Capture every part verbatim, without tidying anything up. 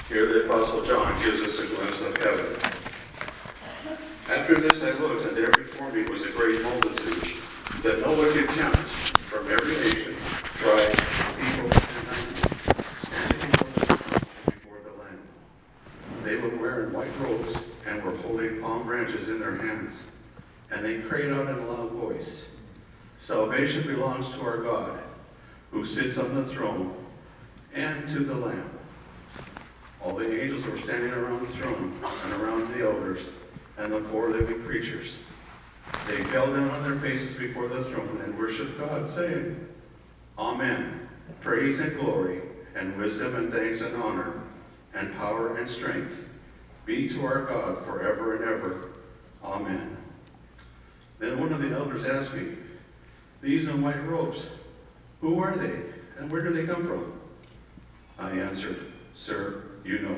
Here the Apostle John gives us a glimpse of heaven. After this I looked, and there before me was a great multitude, that no one could count, from every nation, tribe, people, and language, standing before the throne and before the Lamb. They were wearing white robes, and were holding palm branches in their hands. And they cried out in a loud voice, "Salvation belongs to our God, who sits on the throne, and to the Lamb." All the angels were standing around the throne and around the elders and the four living creatures. They fell down on their faces before the throne and worshiped God, saying, "Amen. Praise and glory and wisdom and thanks and honor and power and strength be to our God forever and ever. Amen." Then one of the elders asked me, "These in white robes, who are they, and where do they come from?" I answered, "Sir, you know."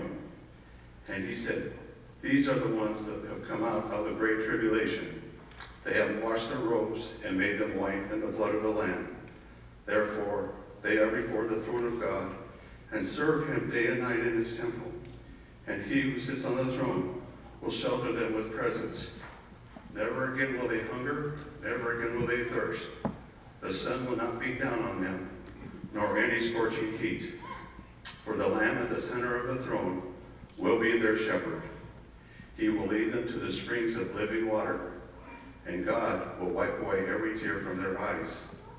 And he said, "These are the ones that have come out of the great tribulation. They have washed their robes and made them white in the blood of the Lamb. Therefore, they are before the throne of God and serve him day and night in his temple. And he who sits on the throne will shelter them with presents. Never again will they hunger, never again will they thirst. The sun will not beat down on them, nor any scorching heat. For the Lamb at the center of the throne will be their shepherd. He will lead them to the springs of living water, and God will wipe away every tear from their eyes."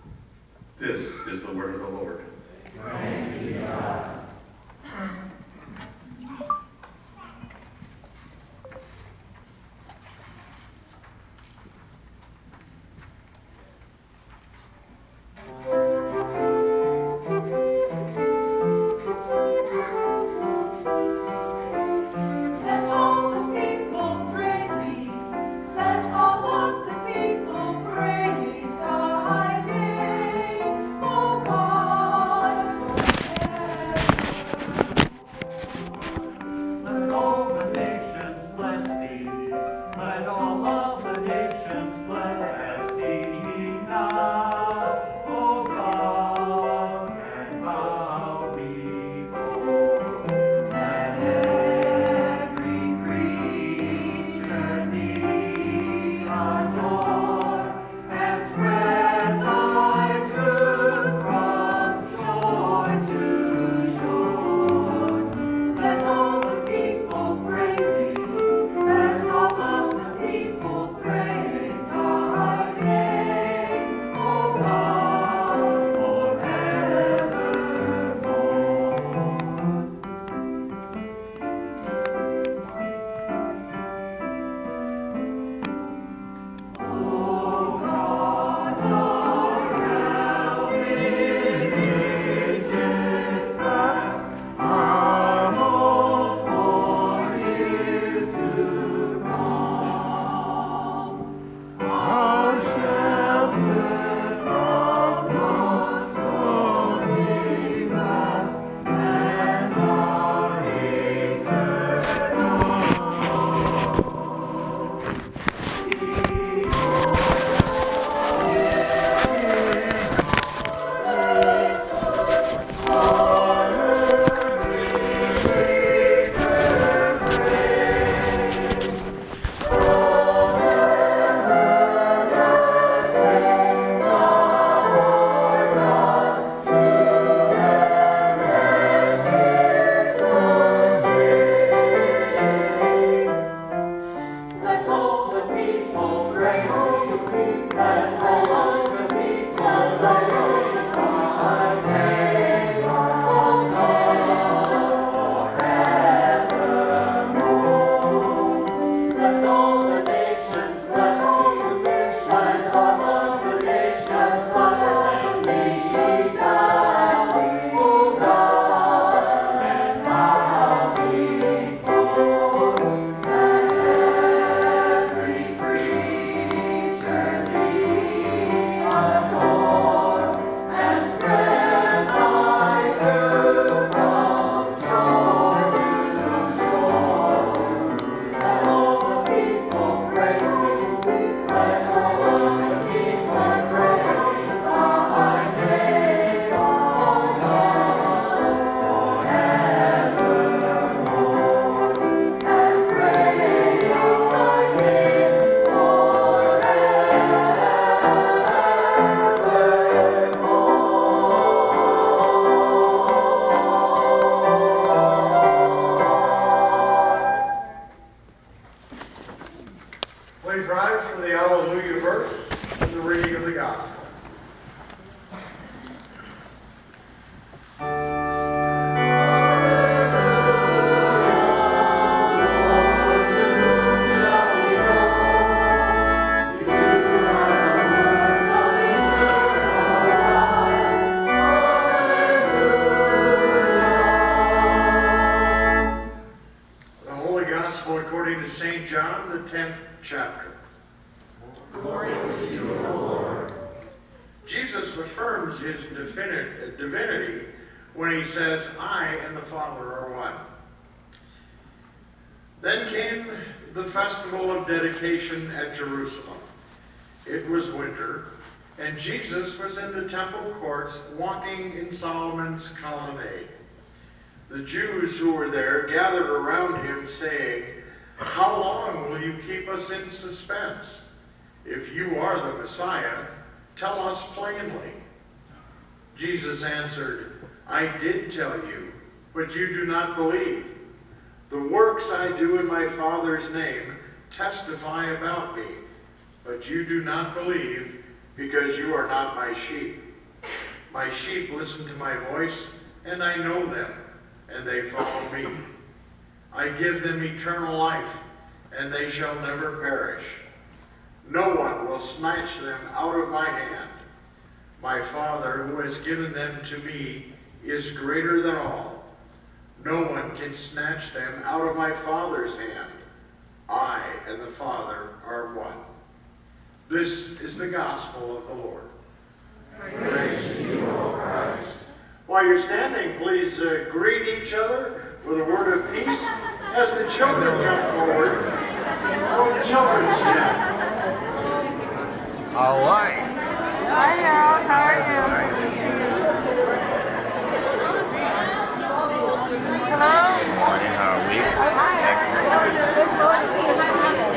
This is the word of the Lord. Thanks be to God. Praise thy name, O God, forever. according to Saint John, the tenth chapter. Glory to you, O Lord. Jesus affirms his defini- divinity when he says, I and the Father are one. Then came the festival of dedication at Jerusalem. It was winter, and Jesus was in the temple courts walking in Solomon's colonnade. The Jews who were there gathered around him, saying, How long will you keep us in suspense? If you are the Messiah, tell us plainly. Jesus answered, I did tell you, but you do not believe. The works I do in my Father's name testify about me, but you do not believe because you are not my sheep. My sheep listen to my voice, and I know them, and they follow me. I give them eternal life, and they shall never perish. No one will snatch them out of my hand. My Father, who has given them to me, is greater than all. No one can snatch them out of my Father's hand. I and the Father are one. This is the gospel of the Lord. Praise to you, O Christ. While you're standing, please uh, greet each other with a word of peace as the children come forward for the children's dinner. All right. Hi, Harold. How are you? Good to see you. Hello. Good morning. How are we? Excellent. Good morning.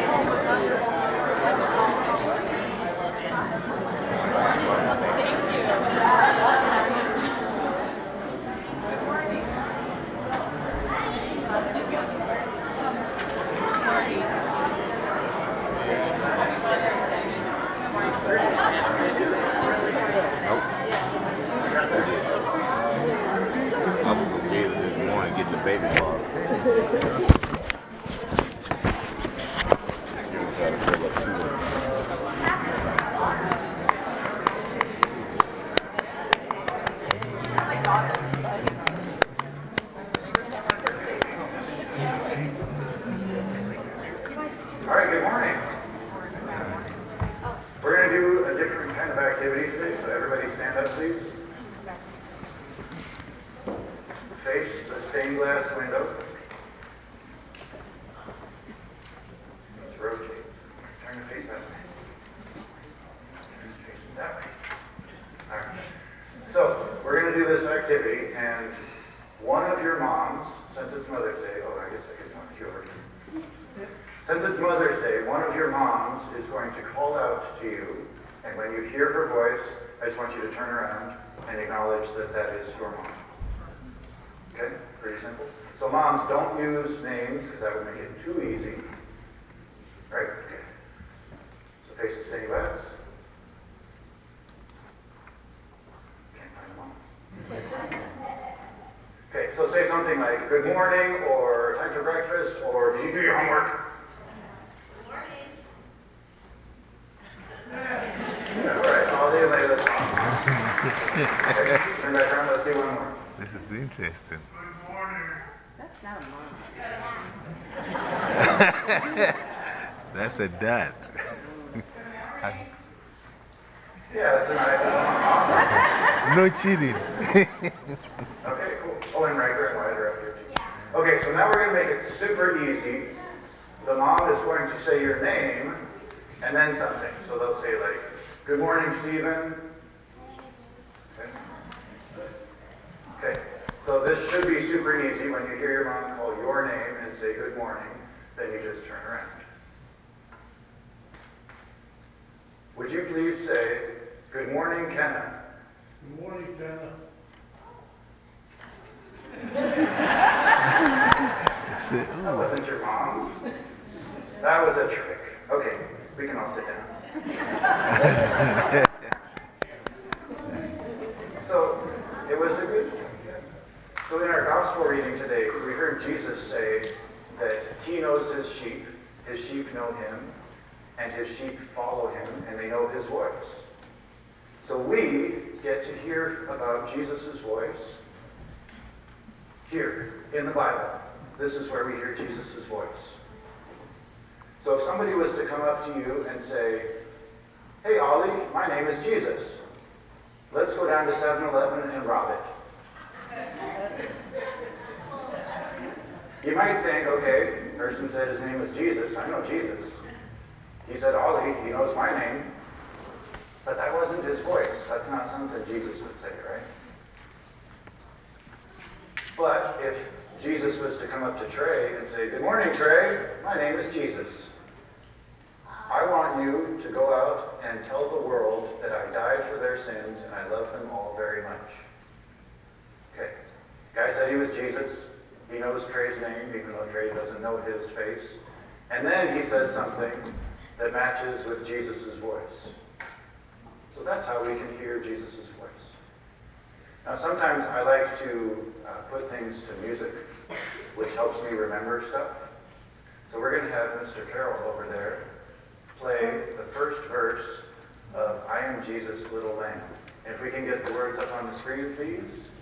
Baby ball. All right, good morning. We're going to do a different kind of activity today, so everybody stand up, please. Face the stained glass window. Let's rotate. Turn the face that way. Face it that way. All right. So, we're going to do this activity, and one of your moms, since it's Mother's Day, oh, I guess I could talk to you over. Since it's Mother's Day, one of your moms is going to call out to you, and when you hear her voice, I just want you to turn around and acknowledge that that is your mom. Okay? Pretty simple. So moms, don't use names because that would make it too easy. Right? Okay. So face the stained glass. Can't find a mom. Okay, so say something like, good morning, or time for breakfast, or did you do your homework? Good morning. Yeah, all right. All day later, that's awesome. Okay, turn back around, let's do one more. This is interesting. Good morning. That's not a mom. That's a dad. Yeah, that's a nice one. No cheating. Okay, cool. Oh, and right here and wider up here. Okay, so now we're going to make it super easy. The mom is going to say your name and then something. So they'll say like, good morning, Stephen. Okay. Okay. So this should be super easy. When you hear your mom call your name and say good morning, then you just turn around. Would you please say, good morning, Kenna? Good morning, Kenna. That wasn't your mom. That was a trick. Okay, we can all sit down. So, it was a good thing. So in our gospel reading today, we heard Jesus say that he knows his sheep, his sheep know him, and his sheep follow him, and they know his voice. So we get to hear about Jesus' voice here in the Bible. This is where we hear Jesus' voice. So if somebody was to come up to you and say, "Hey, Ollie, my name is Jesus. Let's go down to seven eleven and rob it." You might think, okay, the person said his name was Jesus. I know Jesus. He said, "Ollie, he knows my name." But that wasn't his voice. That's not something Jesus would say, right? But if Jesus was to come up to Trey and say, "Good morning, Trey. My name is Jesus. I want you to go out and tell the world that I died for their sins and I love them all very much." Okay. Guy said he was Jesus. He knows Trey's name, even though Trey doesn't know his face. And then he says something that matches with Jesus' voice. So that's how we can hear Jesus' voice. Now, sometimes I like to uh, put things to music, which helps me remember stuff. So we're going to have Mister Carroll over there play the first verse of "I Am Jesus' Little Lamb." And if we can get the words up on the screen, please.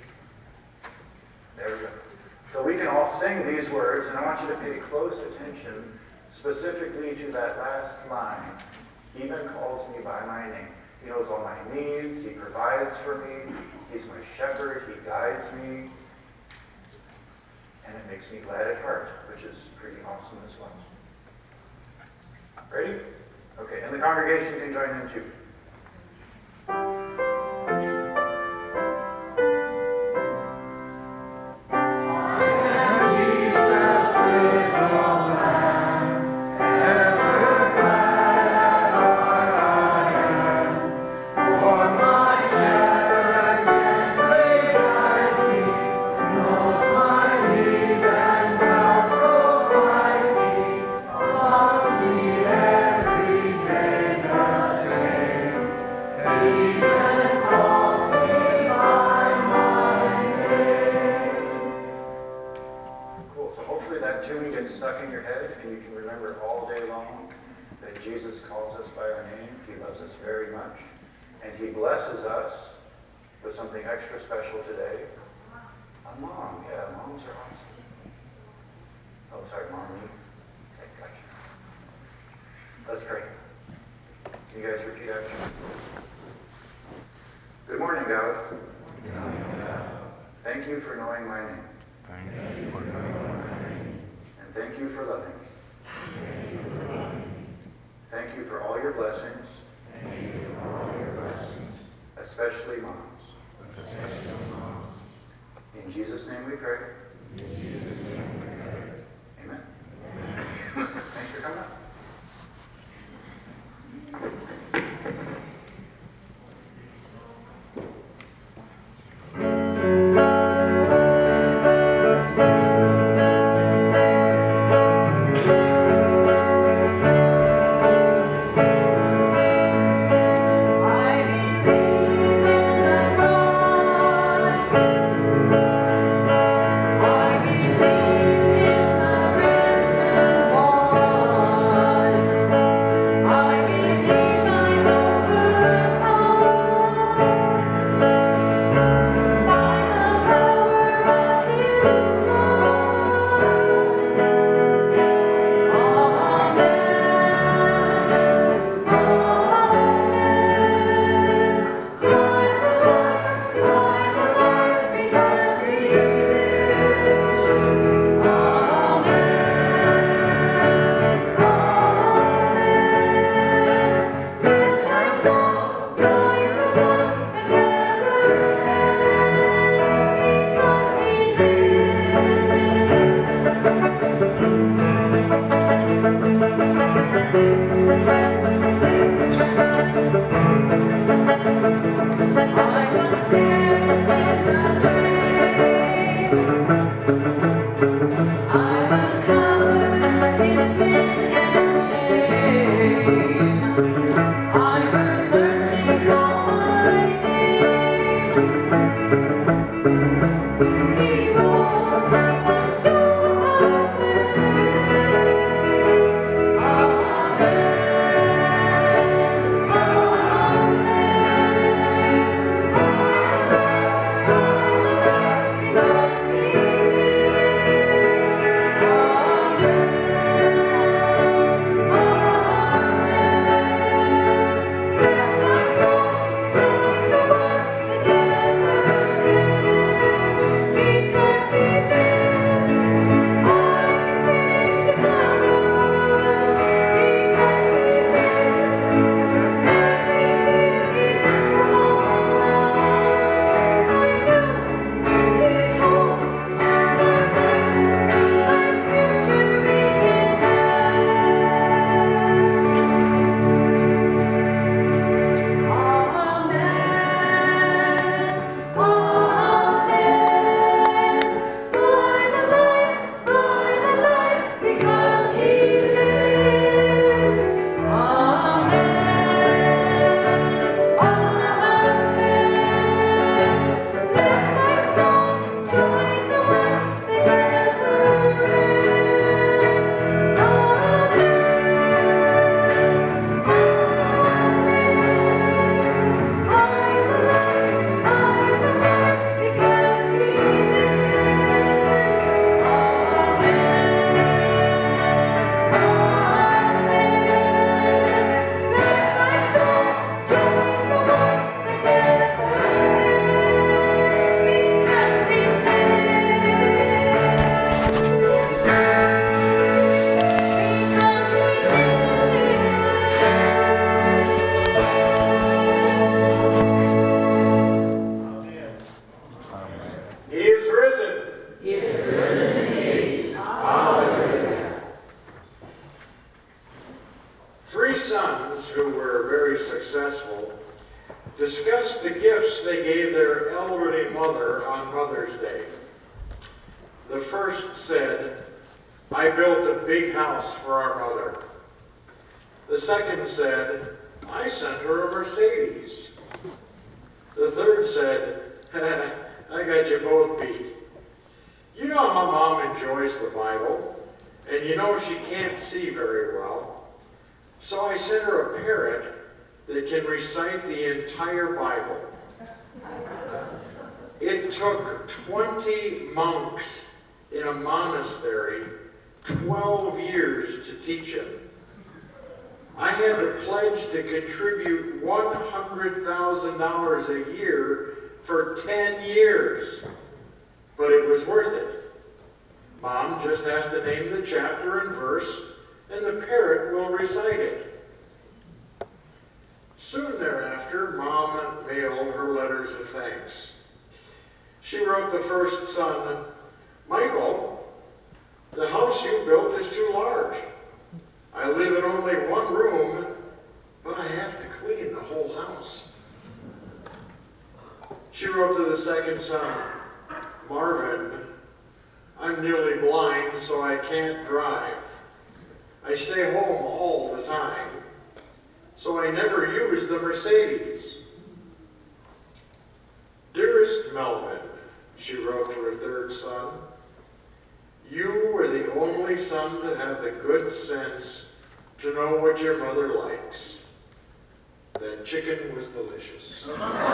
There we go. So we can all sing these words, and I want you to pay close attention specifically to that last line. "He even calls me by my name." He knows all my needs. He provides for me. He's my shepherd. He guides me. And it makes me glad at heart, which is pretty awesome as well. Ready? Okay, and the congregation can join in too. I discussed the gifts they gave their elderly mother on Mother's Day. The first said, "I built a big house for our mother." The second said, "I sent her a Mercedes." The third said, "I got you both beat. You know how Mom enjoys the Bible, and you know she can't see very well. So I sent her a parrot that can recite the entire Bible." It took twenty monks in a monastery twelve years to teach him. I had to pledge to contribute one hundred thousand dollars a year for ten years, but it was worth it. Mom just has to name the chapter and verse, and the parrot will recite it. Soon thereafter, Mom mailed her letters of thanks. She wrote the first son, "Michael, the house you built is too large. I live in only one room, but I have to clean the whole house." She wrote to the second son, "Marvin, I'm nearly blind, so I can't drive. I stay home all the time, so I never use the Mercedes." "Dearest Melvin," she wrote to her third son, "you were the only son to have the good sense to know what your mother likes. That chicken was delicious."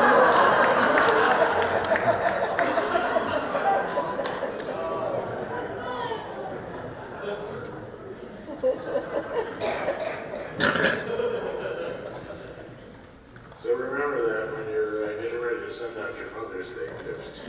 So remember that when you're uh, getting ready to send out your Mother's Day gifts.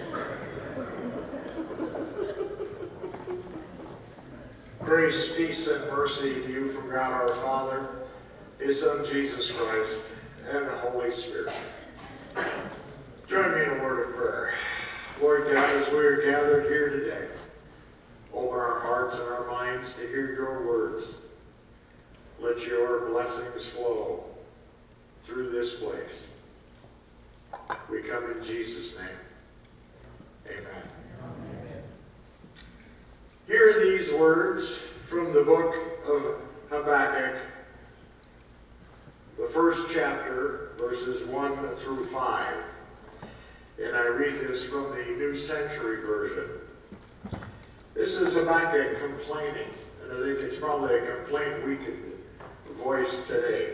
Grace, peace, and mercy to you from God our Father, His Son Jesus Christ, and the Holy Spirit. Join me in a word of prayer. Lord God, as we are gathered here today, open our hearts and our minds to hear your words. Let your blessings flow through this place. We come in Jesus' name. Amen. Hear these words from the book of Habakkuk, the first chapter, verses one through five. And I read this from the New Century Version. This is Habakkuk complaining, and I think it's probably a complaint we could voice today.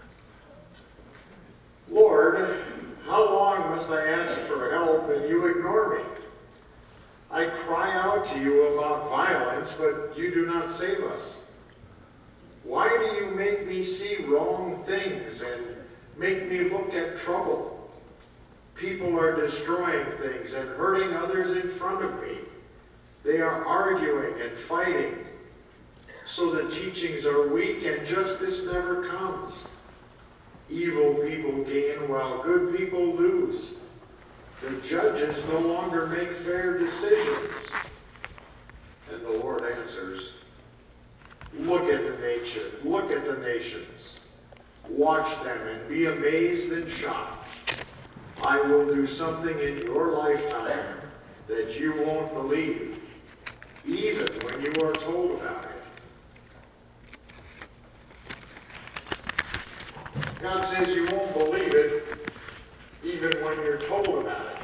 "Lord, how long must I ask for help and you ignore me? I cry out to you about violence, but you do not save us. Why do you make me see wrong things and make me look at trouble? People are destroying things and hurting others in front of me. They are arguing and fighting. So the teachings are weak and justice never comes. Evil people gain while good people lose. The judges no longer make fair decisions." And the Lord answers, "Look at the nation, look at the nations. Watch them and be amazed and shocked. I will do something in your lifetime that you won't believe, even when you are told about it." God says you won't believe it, even when you're told about it.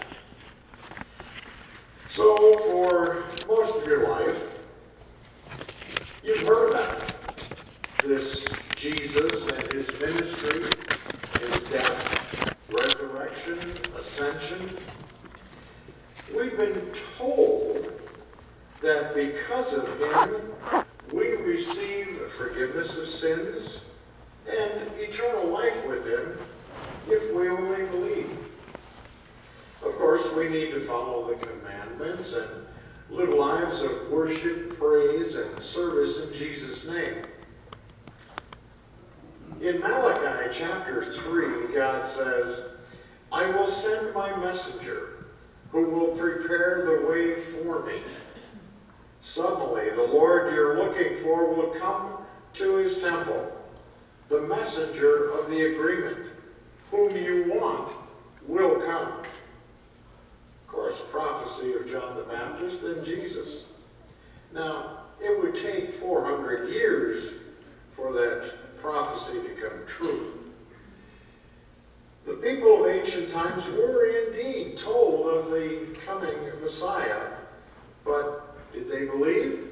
So, for most of your life, you've heard about it. This Jesus and his ministry, his death, resurrection, ascension. We've been told that because of him, we receive forgiveness of sins and eternal life with him if we only believe. Of course, we need to follow the commandments and live lives of worship, praise, and service in Jesus' name. In Malachi chapter three, God says, "I will send my messenger who will prepare the way for me. Suddenly, the Lord you're looking for will come to his temple, the messenger of the agreement, whom you want will come. Of course, prophecy of John the Baptist, then Jesus. Now, it would take four hundred years for that prophecy to come true. The people of ancient times were indeed told of the coming Messiah, but did they believe?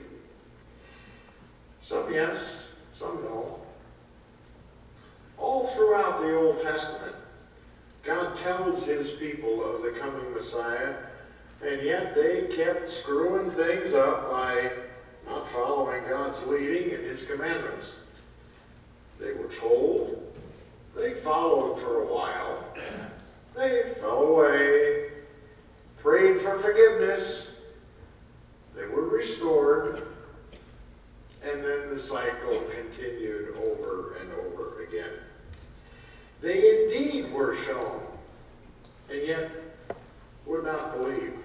Some yes, some no. All throughout the Old Testament, God tells his people of the coming Messiah, and yet they kept screwing things up by not following God's leading and his commandments. They were told, they followed for a while, they fell away, prayed for forgiveness, they were restored, and then the cycle continued over and over again. They indeed were shown, and yet would not believe.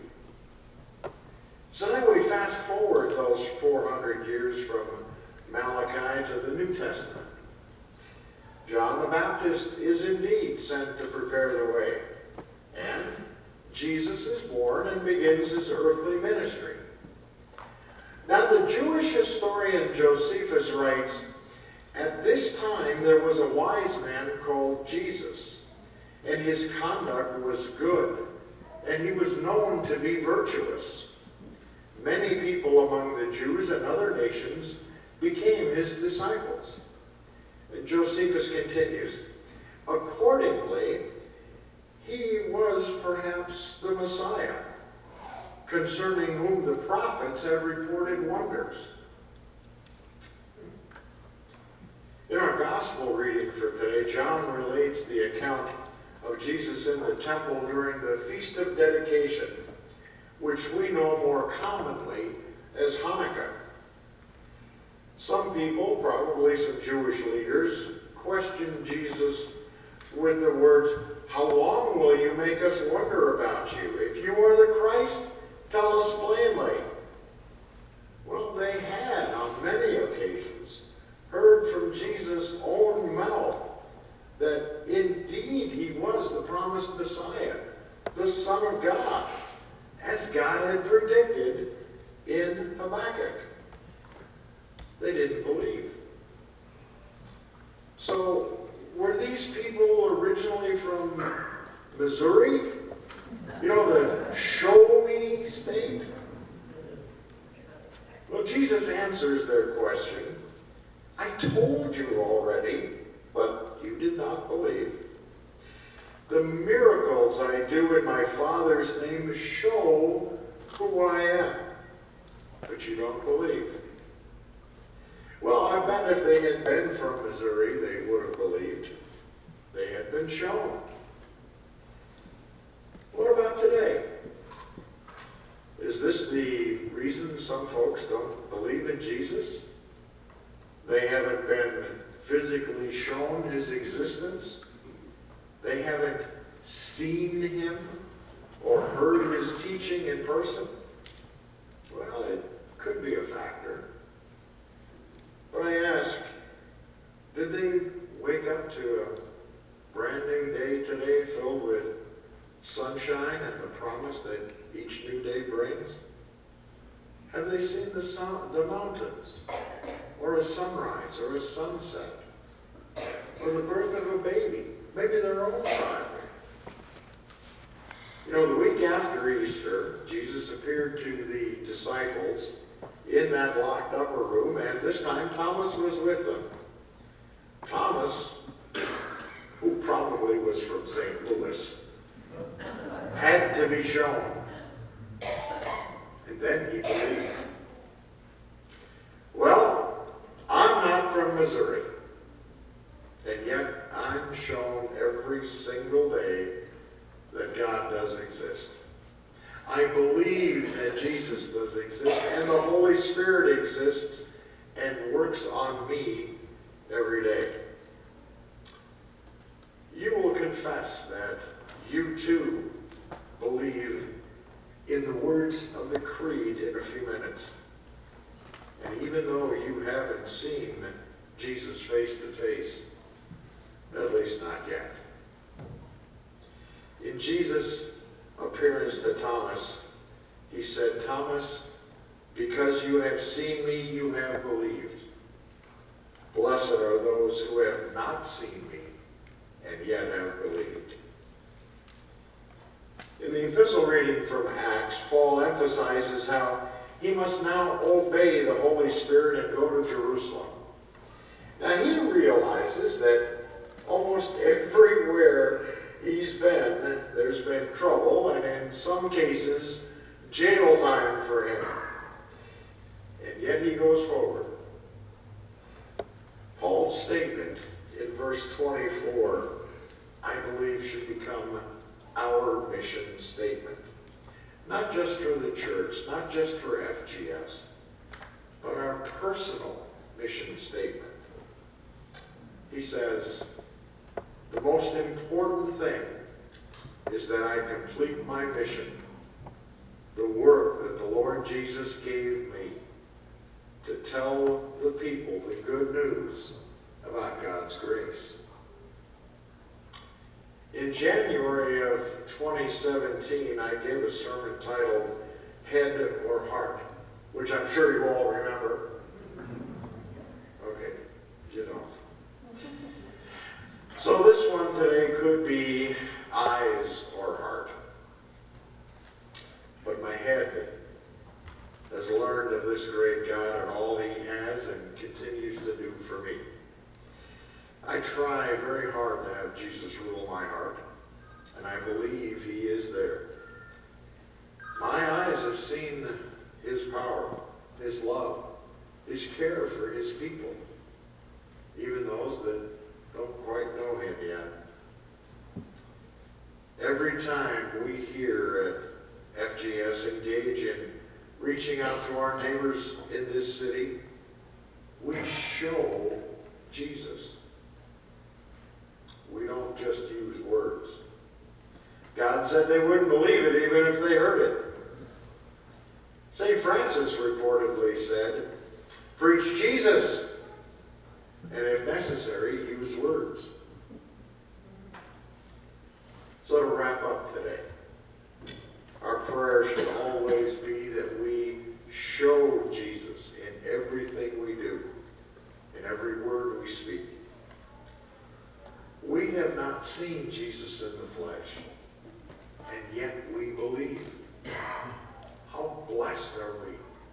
So now we fast forward those four hundred years from Malachi to the New Testament. John the Baptist is indeed sent to prepare the way, and Jesus is born and begins his earthly ministry. Now the Jewish historian Josephus writes, at this time there was a wise man called Jesus, and his conduct was good, and he was known to be virtuous. Many people among the Jews and other nations became his disciples. And Josephus continues, accordingly, he was perhaps the Messiah, concerning whom the prophets have reported wonders. In our gospel reading for today, John relates the account of Jesus in the temple during the Feast of Dedication, which we know more commonly as Hanukkah. Some people, probably some Jewish leaders, questioned Jesus with the words, how long will you make us wonder about you? If you are the Christ, tell us plainly. Well, they had on many occasions heard from Jesus' own mouth that indeed he was the promised Messiah, the Son of God, as God had predicted in Habakkuk. They didn't believe. So, were these people originally from Missouri? You know, the show-me state? Well, Jesus answers their question. I told you already, but you did not believe. The miracles I do in my Father's name show who I am, but you don't believe. Well, I bet if they had been from Missouri, they would have believed. They had been shown. What about today? Is this the reason some folks don't believe in Jesus? They haven't been physically shown his existence? They haven't seen him or heard his teaching in person? Well, it could be a factor. But I ask, did they wake up to a brand new day today filled with sunshine and the promise that each new day brings? Have they seen the, sun, the mountains, or a sunrise, or a sunset, or the birth of a baby, maybe their own child? You know, the week after Easter, Jesus appeared to the disciples in that locked upper room, and this time Thomas was with them. Thomas, who probably was from Saint Louis, had to be shown. And then he believed. Well, I'm not from Missouri, and yet I'm shown every single day that God does exist. I believe that Jesus does exist, and the Holy Spirit exists and works on me every day. You will confess that you too believe in the words of the Creed in a few minutes. And even though you haven't seen Jesus face to face, at least not yet, in In Jesus' appearance to Thomas, he said, "Thomas, because you have seen me, you have believed. Blessed are those who have not seen me and yet have believed." In the epistle reading from Acts, Paul emphasizes how he must now obey the Holy Spirit and go to Jerusalem. Now he realizes that almost everywhere he's been, there's been trouble, and in some cases, jail time for him. And yet he goes forward. Paul's statement in verse twenty-four, I believe, should become our mission statement. Not just for the church, not just for F G S, but our personal mission statement. He says, the most important thing is that I complete my mission, the work that the Lord Jesus gave me to tell the people the good news about God's grace. In January of twenty seventeen, I gave a sermon titled Head or Heart, which I'm sure you all remember. Okay, you don't. So this one today could be eyes or heart. But my head has learned of this great God and all he has and continues to do for me. I try very hard to have Jesus rule my heart, and I believe he is there. My eyes have seen his power, his love, his care for his people, even those that don't quite know him yet. Every time we here at F G S engage in reaching out to our neighbors in this city, we show Jesus. We don't just use words. God said they wouldn't believe it even if they heard it. Saint Francis reportedly said, preach Jesus, and if necessary, use words. So to wrap up today, our prayer should always be that we show Jesus in everything we do, in every word we speak. We have not seen Jesus in the flesh, and yet we believe. How blessed are we?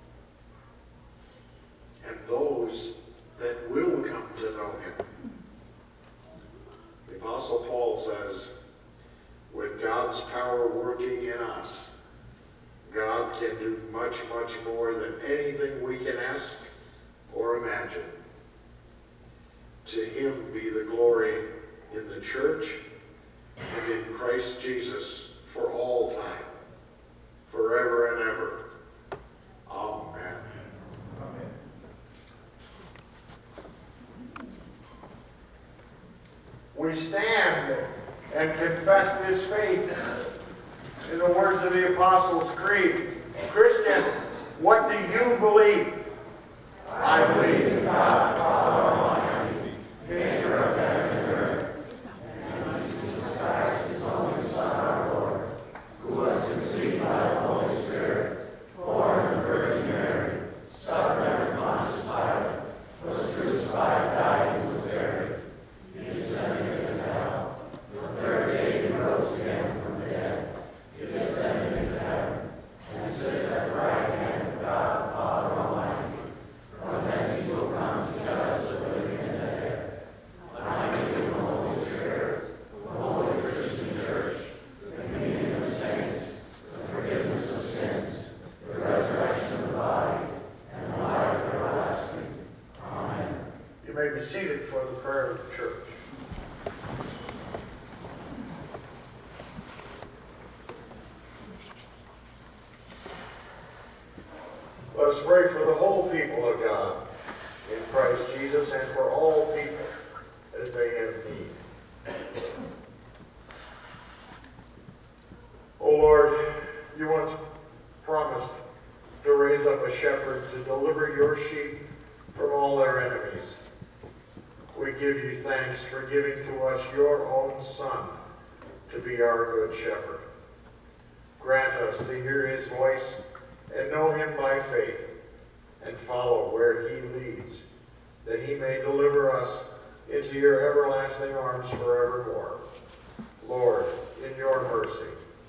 And those that will come to know him. The Apostle Paul says, with God's power working in us, God can do much, much more than anything we can ask or imagine. To him be the glory in the church and in Christ Jesus for all time, forever and ever. Amen. Amen. We stand and confess this faith in the words of the Apostles' Creed. Christian, what do you believe? I believe in God, Father Almighty, maker of heaven and earth, and in Jesus Christ, his only Son, our Lord, who was conceived by the Holy Spirit, born of the Virgin Mary, suffered under Pontius Pilate, was crucified, died, and was buried. He descended into hell. The third day he rose again from the dead. He descended into heaven, and sits at the right hand of God, the Father Almighty. From thence he will come to judge the living and the dead. I believe in the Holy Spirit, the Holy Christian Church, the communion of saints, the forgiveness of sins, the resurrection of the body, and the life everlasting. Amen. You may be seated for the prayer of the church. Let us pray for the whole people of God in Christ Jesus and for all people as they have need. O Lord, you once promised to raise up a shepherd to deliver your sheep from all their enemies. We give you thanks for giving to us your own Son to be our good shepherd. Grant us to hear his voice and know him by faith and follow where he leads, that he may deliver us into your everlasting arms forevermore. Lord, in your mercy.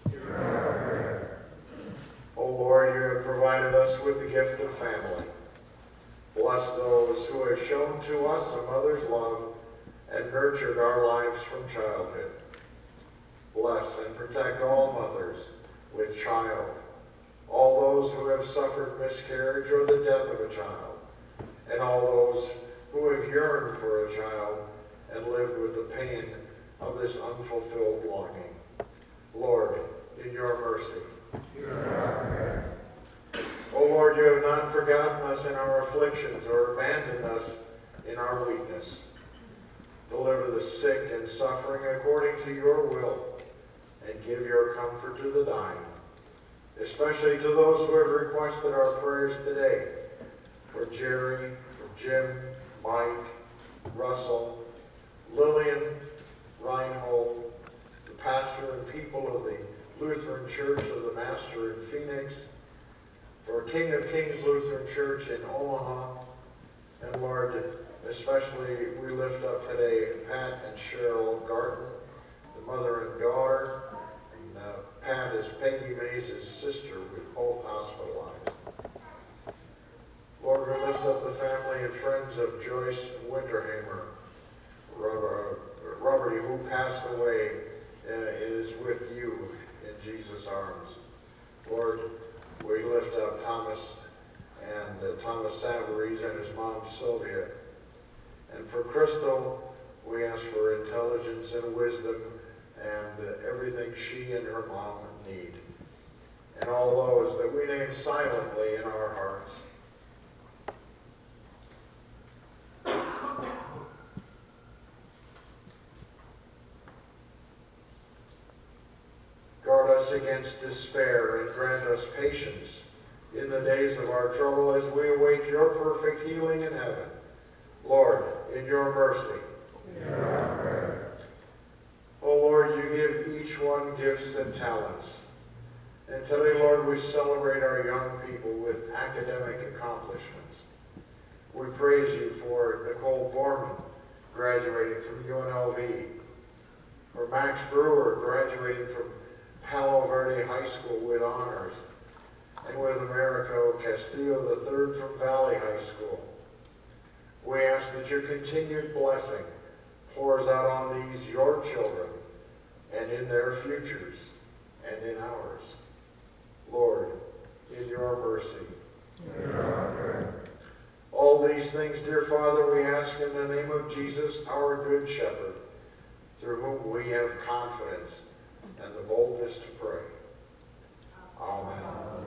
O Lord, you have provided us with the gift of family. Bless those who have shown to us a mother's love and nurtured our lives from childhood. Bless and protect all mothers with child, all those who have suffered miscarriage or the death of a child, and all those who have yearned for a child and lived with the pain of this unfulfilled longing. Lord, in your mercy. O Lord, you have not forgotten us in our afflictions or abandoned us in our weakness. Deliver the sick and suffering according to your will, and give your comfort to the dying, especially to those who have requested our prayers today, for Jerry, for Jim, Mike, Russell, Lillian, Reinhold, the pastor and people of the Lutheran Church of the Master in Phoenix, for King of Kings Lutheran Church in Omaha, and Lord, especially we lift up today Pat and Cheryl Garten, the mother and daughter, and uh, Pat is Peggy Mays' sister, with both hospitalized. Lord, we lift up the family and friends of Joyce Winterhammer, Robert, uh, Robert who passed away, uh, is with you in Jesus' arms. Lord, we lift up Thomas and uh, Thomas Savarese and his mom Sylvia. And for Crystal, we ask for intelligence and wisdom and uh, everything she and her mom need. And all those that we name silently in our hearts. Guard us against despair and grant us patience in the days of our trouble as we await your perfect healing in heaven. Lord, in your mercy. Amen. O Lord, you give each one gifts and talents. And today, Lord, we celebrate our young people with academic accomplishments. We praise you for Nicole Borman graduating from U N L V, for Max Brewer graduating from Palo Verde High School with honors, and with Americo Castillo the third from Valley High School. We ask that your continued blessing pours out on these, your children, and in their futures, and in ours. Lord, in your mercy. Amen. All these things, dear Father, we ask in the name of Jesus, our good shepherd, through whom we have confidence and the boldness to pray. Amen.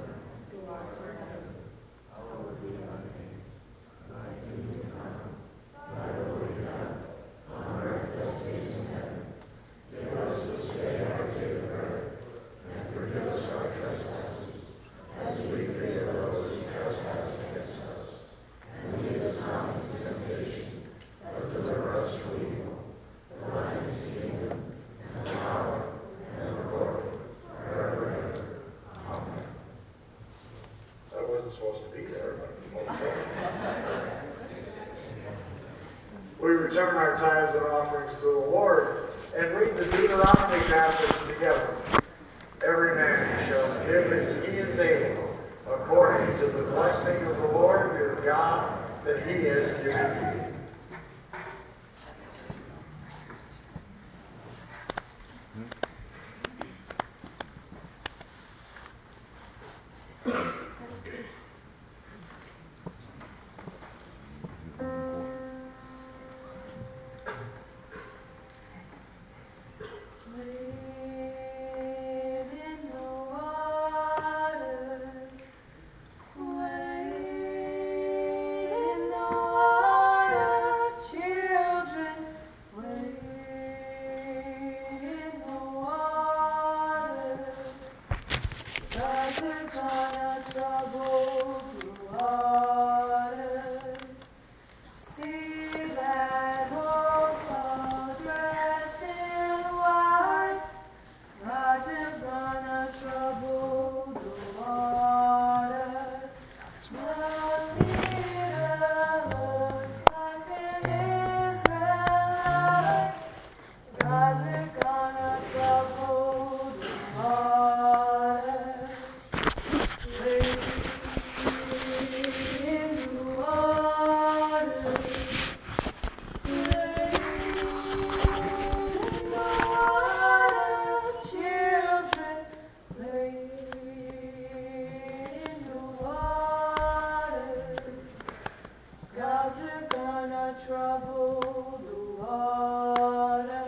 We return our tithes and offerings to the Lord and read the Deuteronomy passage together. Every man shall give as he is able, according to the blessing of the Lord your God that he has given you. Water, troubled water.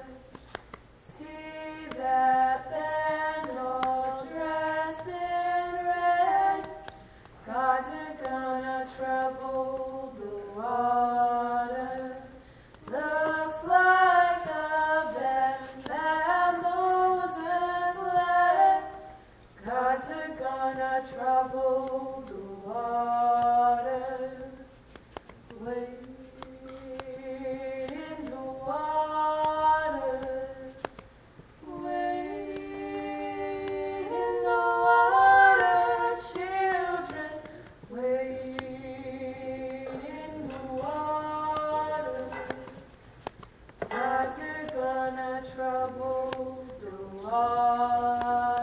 See that band all dressed in red. God's gonna trouble the water. Looks like a band that Moses led. God's gonna trouble the water. Wait in the water. Wade in the water, children. Wade in the water. God's gonna trouble the water.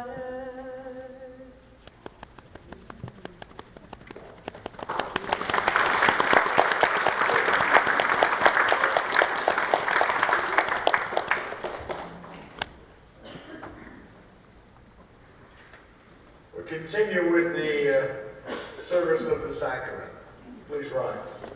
We'll continue with the uh, service of the sacrament. Please rise.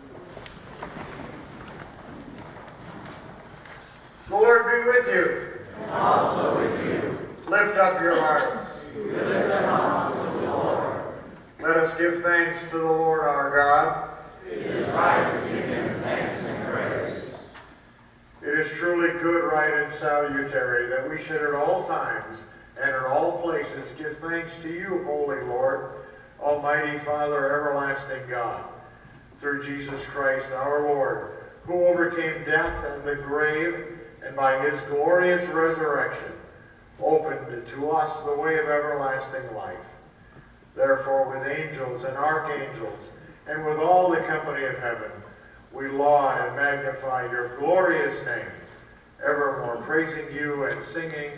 The Lord be with you. And also with you. Lift up your hearts. We lift them up to the Lord. Let us give thanks to the Lord our God. It is right to give him thanks and praise. It is truly good, right, and salutary that we should at all times and in all places give thanks to you, Holy Lord, Almighty Father, everlasting God, through Jesus Christ our Lord, who overcame death and the grave, and by his glorious resurrection opened to us the way of everlasting life. Therefore, with angels and archangels, and with all the company of heaven, we laud and magnify your glorious name, evermore praising you and singing,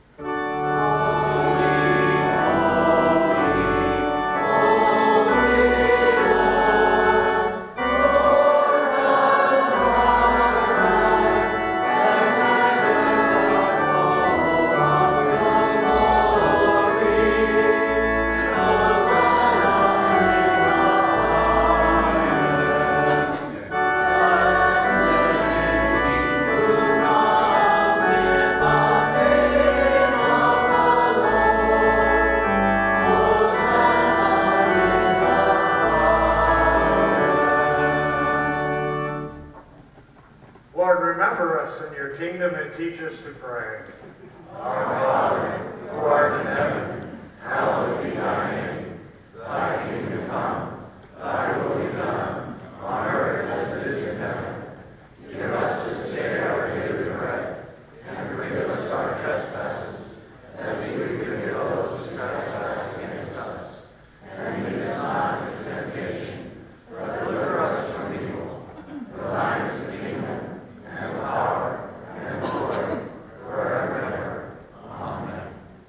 Lord, remember us in your kingdom and teach us to pray. Our Father, who art in heaven, hallowed be thy name. Thy kingdom come, thy will be done, on earth as it is in heaven. Give us this day our daily bread, and forgive us our trespasses, as we forgive those who trespass against us. And lead us not into temptation, but deliver us from evil. For thine is the kingdom, and the power, and the glory, forever and ever. Amen.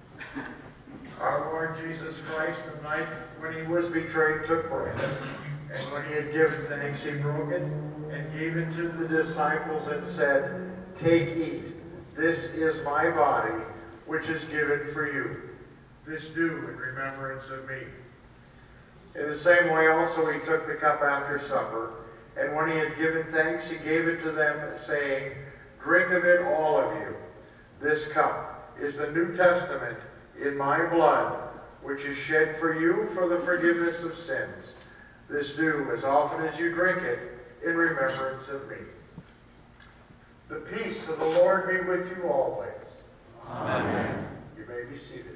Our Lord Jesus Christ, the night when he was betrayed, took bread. And when he had given thanks, he broke it and gave it to the disciples and said, "Take, eat. This is my body, which is given for you. This do in remembrance of me." In the same way also he took the cup after supper, and when he had given thanks, he gave it to them, saying, "Drink of it, all of you. This cup is the New Testament in my blood, which is shed for you for the forgiveness of sins. This do as often as you drink it in remembrance of me." The peace of the Lord be with you always. Amen. You may be seated.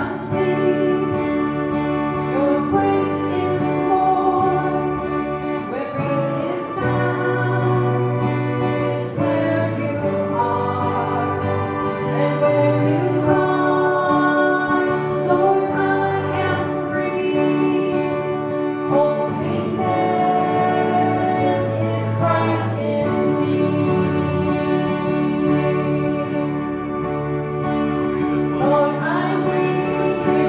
Lord, I wait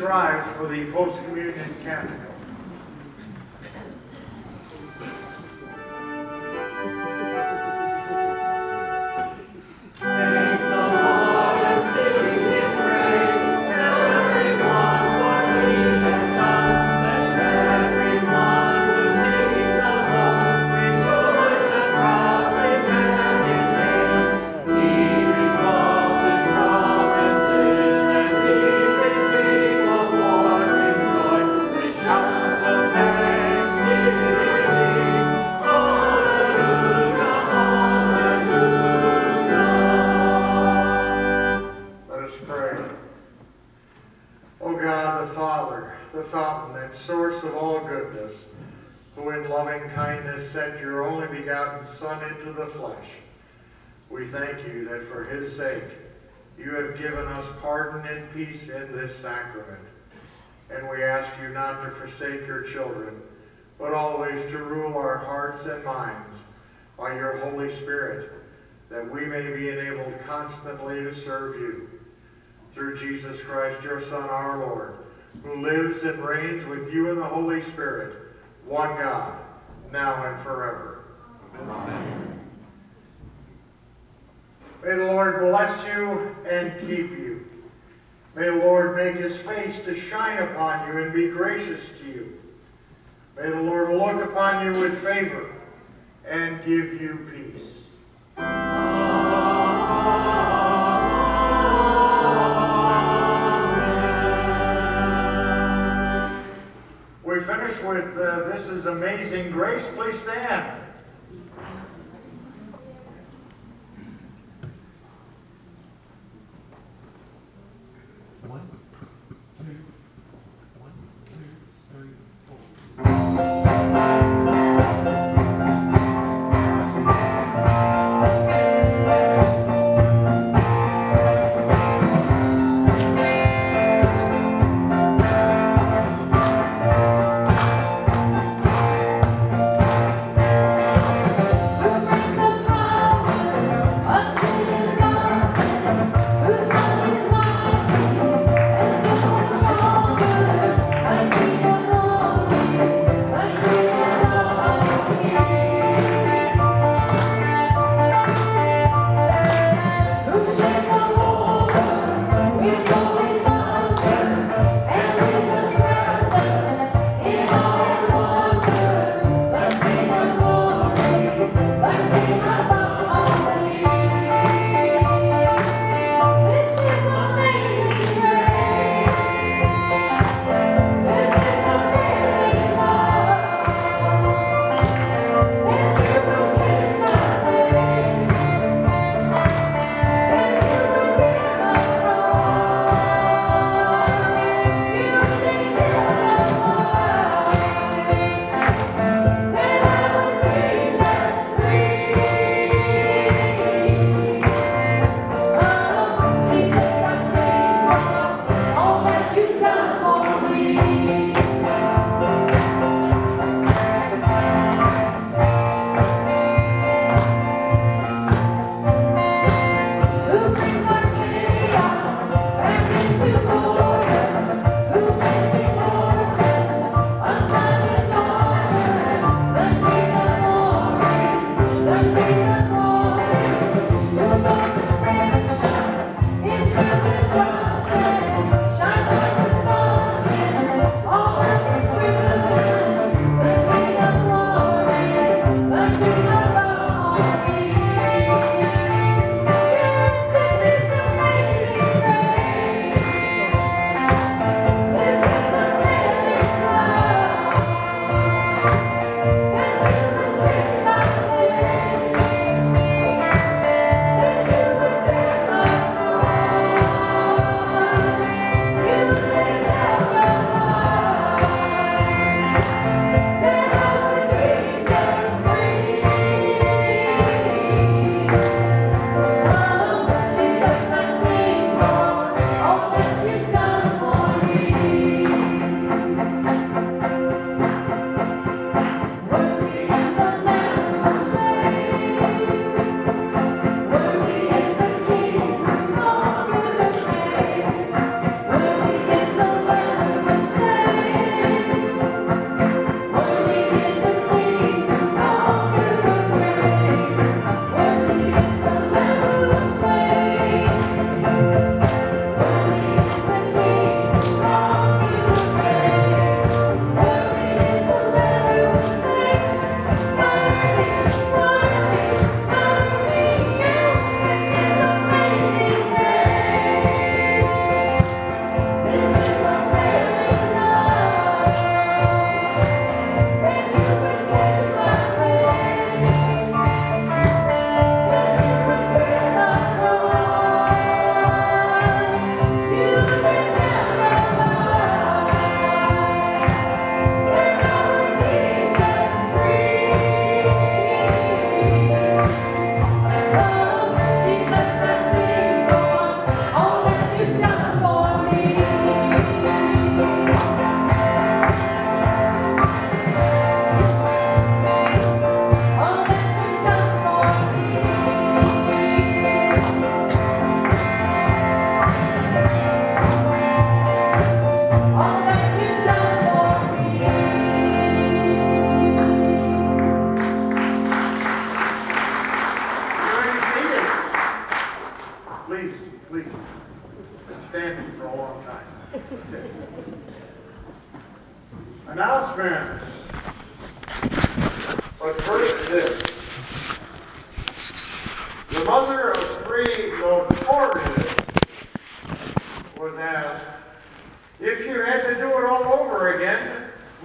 rise for the post-communion canticle. Sent your only begotten Son into the flesh. We thank you that for his sake you have given us pardon and peace in this sacrament. And we ask you not to forsake your children, but always to rule our hearts and minds by your Holy Spirit, that we may be enabled constantly to serve you. Through Jesus Christ, your Son, our Lord, who lives and reigns with you in the Holy Spirit, one God, now and forever. Amen. May the Lord bless you and keep you. May the Lord make his face to shine upon you and be gracious to you. May the Lord look upon you with favor and give you peace. We finish with uh, This is Amazing Grace. Please stand. One, two, one, two, three, four. Thank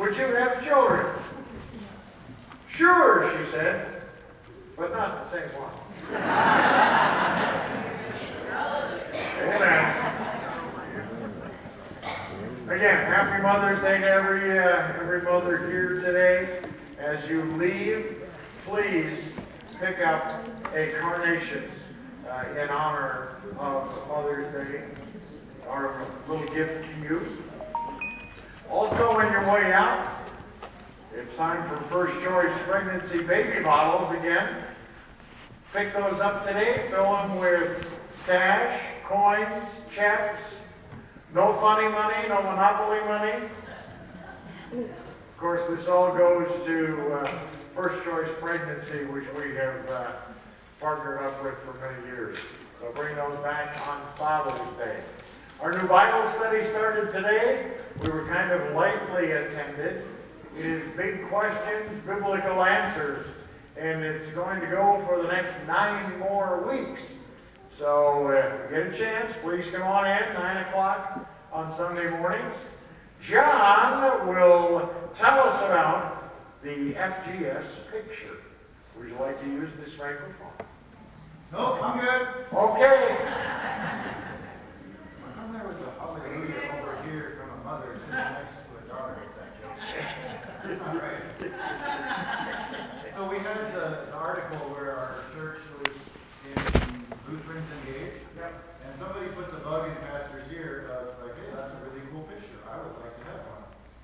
would you have children? Sure, she said, but not the same one. Amen. Again, happy Mother's Day to every, uh, every mother here today. As you leave, please pick up a carnation uh, in honor of Mother's Day, our little gift to you. Also, on your way out, it's time for First Choice Pregnancy Baby Bottles again. Pick those up today, fill them with cash, coins, checks, no funny money, no monopoly money. Of course, this all goes to uh, First Choice Pregnancy, which we have uh, partnered up with for many years. So bring those back on Father's Day. Our new Bible study started today. We were kind of lightly attended. It is big questions, biblical answers, and it's going to go for the next nine more weeks. So uh, if you get a chance, please come on in, nine o'clock on Sunday mornings. John will tell us about the F G S picture. Would you like to use this microphone? Nope, I'm good. Okay. Well, there was a hallelujah over here from a mother sitting next to a daughter. That's not right. So we had the, the article where our church was in Lutherans Engaged. Yep. And somebody put the bug in Pastor's ear of like, hey, that's a really cool picture. I would like to have one.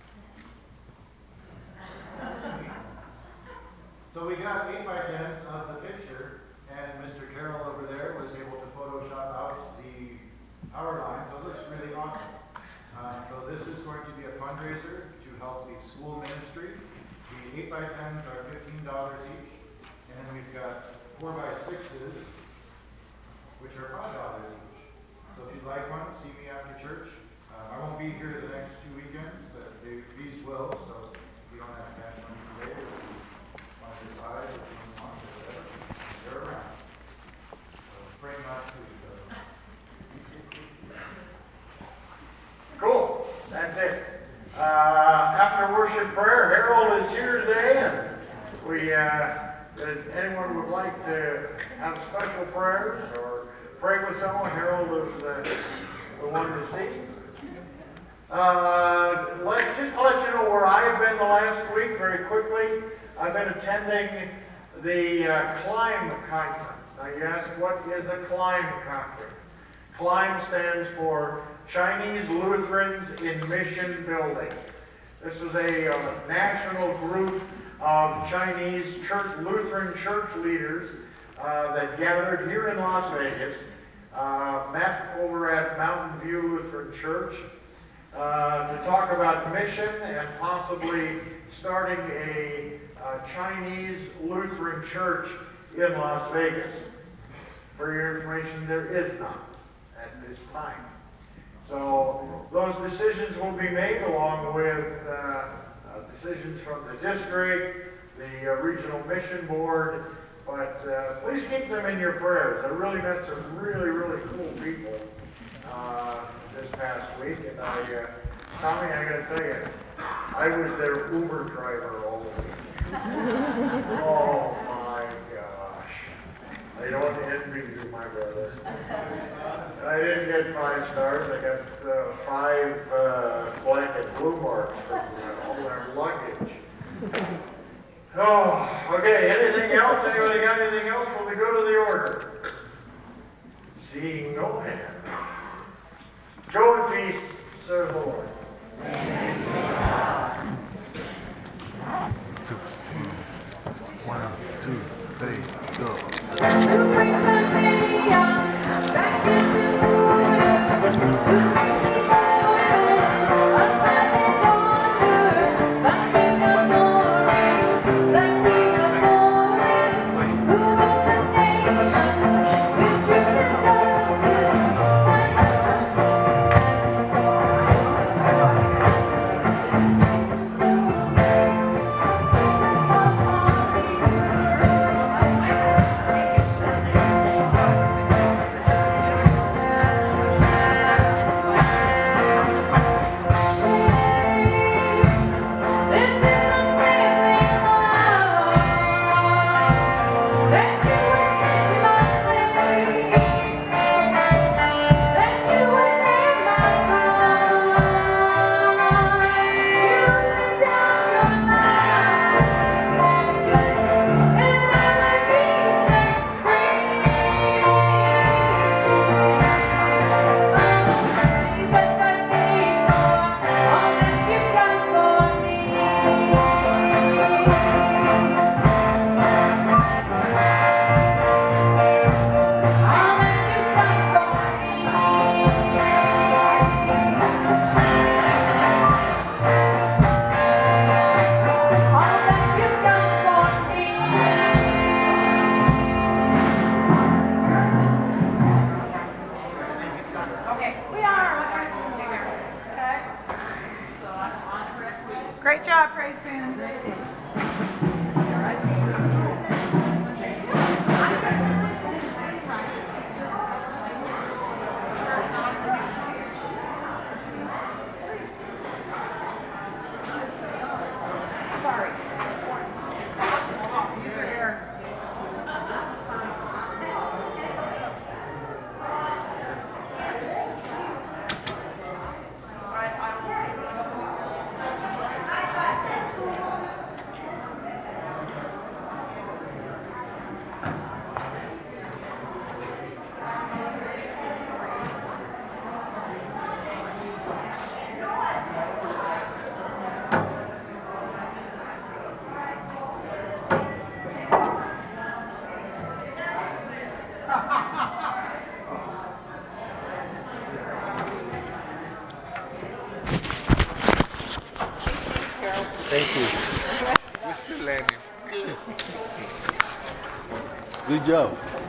So we got eight by tens of the picture, and Mister Carroll over there was able to Photoshop out the power line, so it looks really awesome. Uh, so this is going to be a fundraiser to help the school ministry. The eight by tens are fifteen dollars each, and then we've got four by sixes, which are five dollars each. So if you'd like one, see me after church. Uh, I won't be here the next two weekends, but the fees will, so you don't have cash money today, or if you want to buy, or if you want to whatever, they're around. So pray not to each other. Cool. That's it. Uh, after worship prayer, Harold is here today, and we, uh, if anyone would like to have special prayers or pray with someone, Harold is uh, the one to see. Uh, let, just to let you know where I've been the last week, very quickly, I've been attending the uh, CLIMB conference. Now you ask, what is a CLIMB conference? CLIMB stands for Chinese Lutherans in Mission Building. This was a uh, national group of Chinese church, Lutheran church leaders uh, that gathered here in Las Vegas, uh, met over at Mountain View Lutheran Church uh, to talk about mission and possibly starting a uh, Chinese Lutheran church in Las Vegas. For your information, there is none at this time. So those decisions will be made along with uh, uh, decisions from the district, the uh, regional mission board, but uh, please keep them in your prayers. I really met some really, really cool people uh, this past week, and I, uh, Tommy, I got to tell you, I was their Uber driver all week. Oh my gosh. I don't envy you, my brother. I didn't get five stars. I got uh, five uh, black and blue marks from uh, all their luggage. Oh, okay. Anything else? Anybody got anything else? Will we go to the order? Seeing no hand. Go in peace, serve the Lord. One, two, three, go. Back in the morning. Thank you. We're still learning. Good job.